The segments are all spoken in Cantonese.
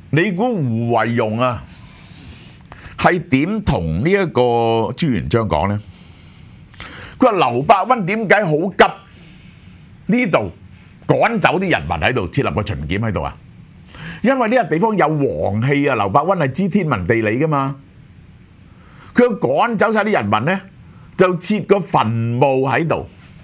你估胡惟庸啊係點同呢一個朱元璋講呢？佢話劉伯溫點解好急呢度趕走啲人民喺度設立個巡檢喺度啊？因為呢個地方有王氣啊！劉伯溫係知天文地理噶嘛，佢要趕走晒啲人民呢，就設個墳墓喺度，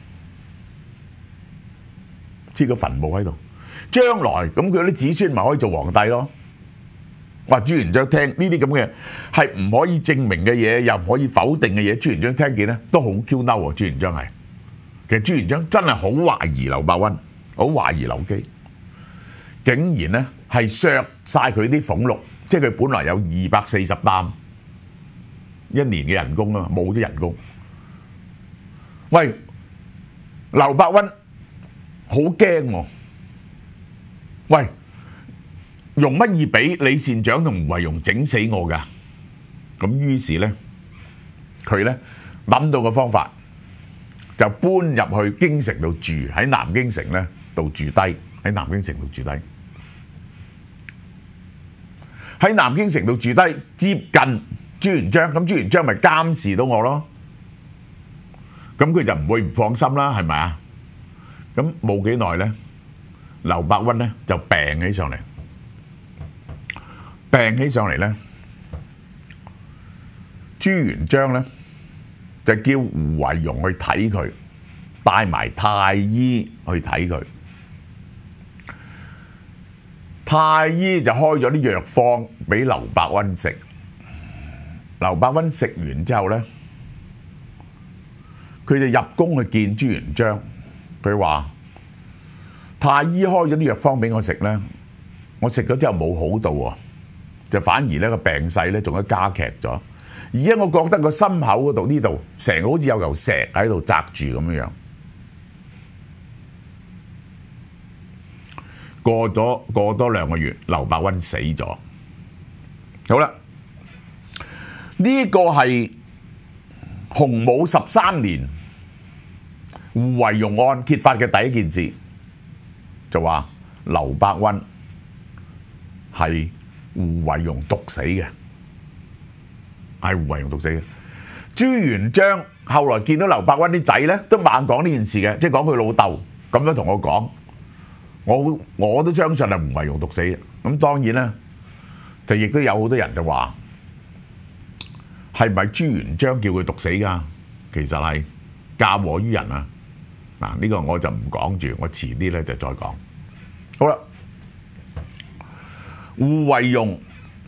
設個墳墓喺度，將來咁佢啲子孫咪可以做皇帝咯。哇！朱元璋聽呢啲咁嘅係唔可以證明嘅嘢，又唔可以否定嘅嘢，朱元璋聽見咧都好 Q 嬲喎！朱元璋係，其實朱元璋真係好懷疑劉伯溫，好懷疑劉基，竟然咧係削晒佢啲俸祿，即係佢本來有240擔一年嘅人工啊嘛，冇咗人工。喂，劉伯溫好驚喎！喂！用乜嘢俾李善長同胡惟庸整死我㗎？咁於是咧，佢咧諗到個方法，就搬入去京城度住，喺南京城咧度住低，喺南京城度住低，喺南京城度住低，接近朱元璋，咁朱元璋咪監視到我咯，咁佢就唔會唔放心啦，係咪啊？咁冇幾耐咧，劉伯溫咧就病起上嚟。病起上嚟咧，朱元璋咧就叫胡惟庸去睇佢，帶埋太醫去睇佢。太醫就開咗啲藥方俾劉伯溫食。劉伯溫食完之後咧，佢就入宮去見朱元璋。佢話：太醫開咗啲藥方俾我食咧，我食咗之後冇好到喎。就反而咧個病勢咧仲加加劇咗，而家我覺得個心口嗰度呢度成個好似有嚿石喺度擲住咁樣。過多2個月，劉伯溫死咗。好啦，呢個係洪武13年胡惟庸案揭發嘅第一件事，就話劉伯溫係胡惟庸毒死嘅，係胡惟庸毒死嘅。朱元璋後來見到劉伯溫啲仔咧，都猛講呢件事嘅，即係講佢老豆咁樣同我講，我都相信係胡惟庸毒死嘅。咁當然啦，就亦都有好多人就話係咪朱元璋叫佢毒死㗎？其實係嫁禍於人啊！嗱，呢個我就唔講住，我遲啲咧就再講。好啦。胡惟庸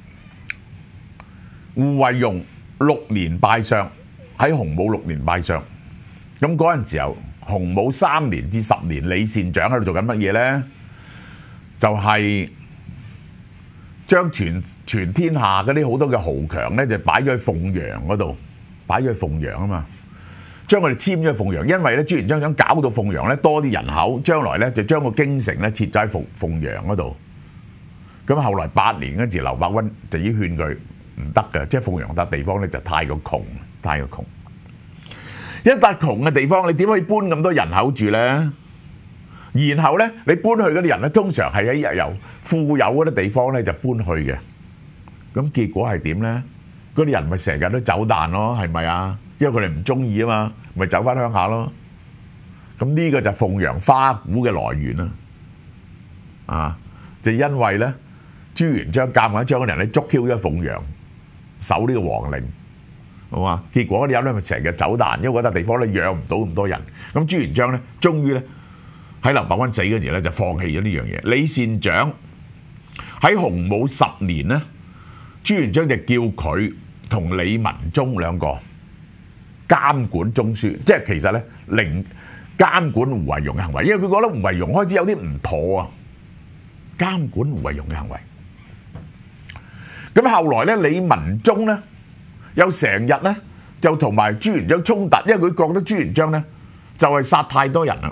6年拜相，喺洪武6年拜相。咁嗰陣時候，洪武3年至10年，李善長喺度做緊乜嘢咧？就係將全天下嗰啲好多嘅豪強咧，就擺咗喺鳳陽嗰度，擺咗喺鳳陽啊嘛。將佢哋遷咗去鳳陽，因為咧朱元璋想搞到鳳陽咧多啲人口，將來咧就將個京城咧設咗喺鳳陽嗰度。咁後來8年嗰時，劉伯溫就已經勸佢唔得嘅，即係鳳陽笪地方咧就太過窮，太過窮。一笪窮嘅地方，你點可以搬咁多人口住咧？然後咧，你搬去嗰啲人咧，通常係喺由富有嗰啲地方咧就搬去嘅。咁結果係點咧？嗰啲人咪成日都走彈咯，係咪啊？因為佢哋唔中意啊嘛，咪走翻鄉下咯。咁呢個就係鳳陽花鼓嘅來源啦。啊，就因為咧。朱元璋夾硬將嗰啲人咧捉 Q 咗鳳陽，守呢個皇陵，好嘛？結果嗰啲人咧咪成日走彈，因為嗰笪地方咧養唔到咁多人。咁朱元璋咧，終於咧喺劉伯溫死嗰時咧就放棄咗呢樣嘢。李善長喺洪武10年咧，朱元璋就叫佢同李文忠兩個監管中書，即係其實咧監管胡惟庸嘅行為，因為佢覺得胡惟庸開始有啲唔妥啊，監管胡惟庸嘅行為。咁後來咧，李文忠咧又成日咧就同埋朱元璋衝突，因為佢覺得朱元璋咧就係殺太多人啦。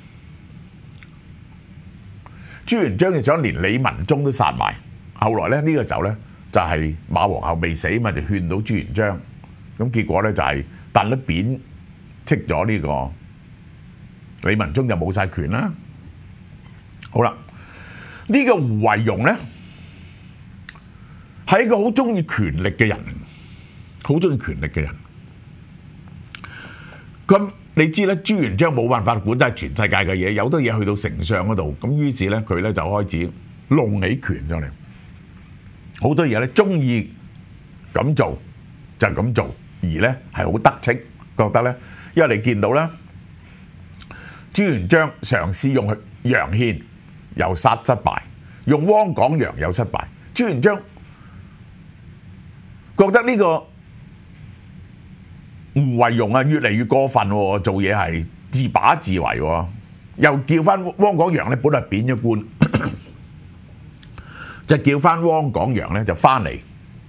朱元璋就想連李文忠都殺埋。後來咧呢個時候咧就係馬皇后未死嘛，就勸到朱元璋。咁結果咧就係燉得扁斥咗呢個李文忠就冇晒權啦。好啦，呢個胡惟庸咧係一個好中意權力嘅人，好中意權力嘅人。咁你知咧，朱元璋冇辦法管晒全世界嘅嘢，有好多嘢去到丞相嗰度，咁於是咧佢咧就開始弄起權上嚟，好多嘢咧中意咁做就係咁做，而咧係好得戚，覺得咧，因為你見到咧，朱元璋嘗試用楊憲又失敗，用汪廣洋又失敗，朱元璋覺得呢個胡惟庸啊越嚟越過分喎，做嘢係自把自為喎，又叫翻汪廣洋咧，本來貶咗官，就叫翻汪廣洋咧就翻嚟，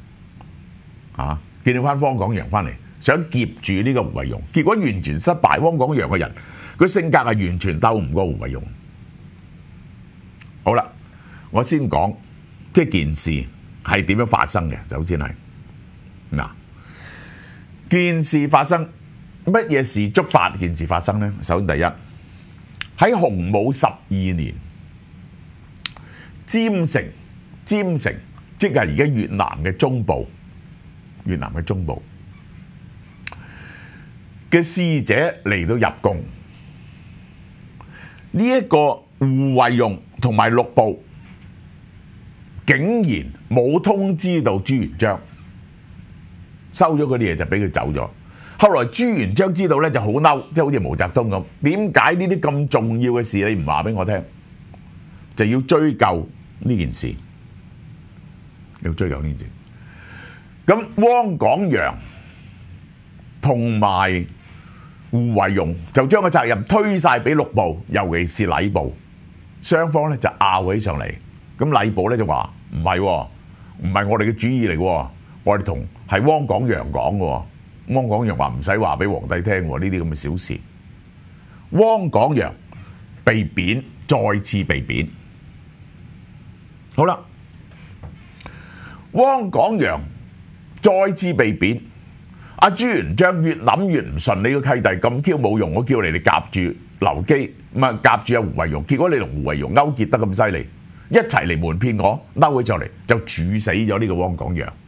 叫翻汪廣洋翻嚟，想劫住呢個胡惟庸，結果完全失敗。汪廣洋嘅人，佢性格係完全鬥唔過胡惟庸。好啦，我先講即係件事係點樣發生嘅。首先係嗱，件事發生乜嘢事觸發件事發生呢？首先第一，喺洪武12年，占城即係而家越南嘅中部，越南嘅中部嘅使者嚟到入宮，呢一個胡惟庸同埋六部竟然冇通知到朱元璋，收咗嗰啲嘢就俾佢走咗。後來朱元璋知道咧就好嬲，即係好似毛澤東咁，點解呢啲咁重要嘅事你唔話俾我聽？就要追究呢件事，要追究呢件事。咁汪廣洋同埋胡惟庸就將個責任推晒俾六部，尤其是禮部，雙方咧就拗起上嚟。咁禮部咧就話唔係，唔係我哋嘅主意嚟嘅，我哋同係汪廣洋講嘅。汪廣洋話唔使話俾皇帝聽喎，呢啲咁嘅小事。汪廣洋被貶，再次被貶。好啦，汪廣洋再次被貶，阿朱元璋越諗越唔順，你個契弟咁 Q 冇用，我叫你哋夾住劉基，唔係夾住阿胡惟庸，結果你同胡惟庸勾結得咁犀利，一齊嚟瞞騙我，嬲起上嚟就處死咗呢個汪廣洋。